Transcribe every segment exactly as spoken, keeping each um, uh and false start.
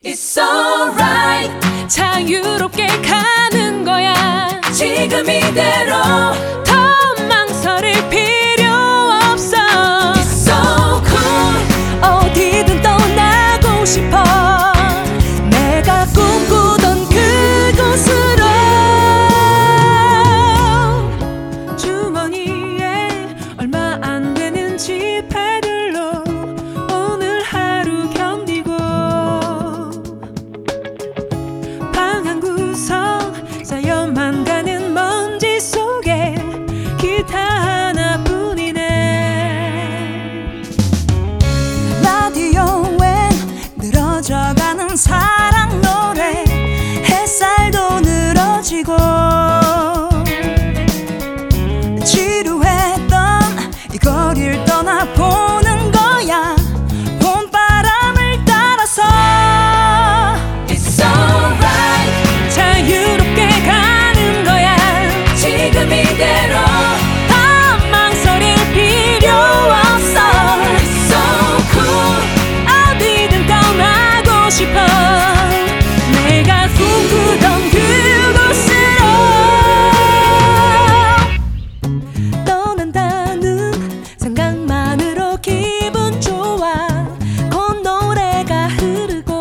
It's alright. 자유롭게 가는 거야. 지금 이대로 더 망설일 필요 없어. It's so cool. 어디든 떠나고 싶어. 내가 꿈꾸던 그곳으로. 주머니에 얼마 안 되는 지폐들로 오늘 하루 견디고, 방 한 구석 쌓여만 가는 먼지 속에 기타 하나뿐이네. 라디오엔 늘어져가는 사랑 노래, 햇살도 늘어지고, 지루했던 이 거리를 떠나보는 거야. 봄바람을 따라서 It's alright. 자유롭게 가는 거야. 지금 이대로 더 망설일 필요 없어. It's so cool. 어디든 떠나고 싶어. 내가 꿈꾸던 그곳으로. 떠난다는 생각만으로 기분 좋아. 콧노래가 흐르고,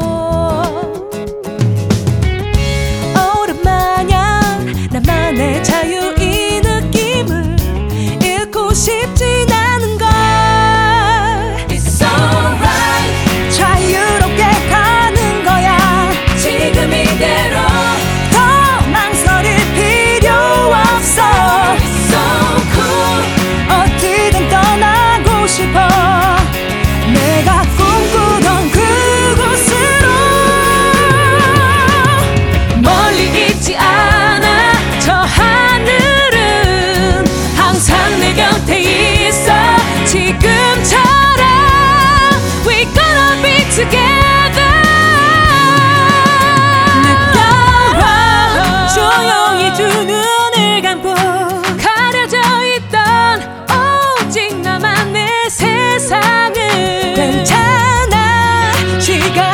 오랜만이야. 나만의 자유 이 느낌을 잃고 싶진 않은 걸. It's alright. 자유롭게 가는 거야. 지금 이대로 더 망설일 필요 없어. It's so cool. 어디든 떠나고 싶어. 내가 꿈꾸던 그곳으로. 멀리 있지 않아. 저 하늘은 항상 내 곁에 있어. 지금처럼 We gonna be together. 느껴봐. 조용히 두 눈을 감고 가려져 있던 오직 나만의 세상을. 괜찮아. 시간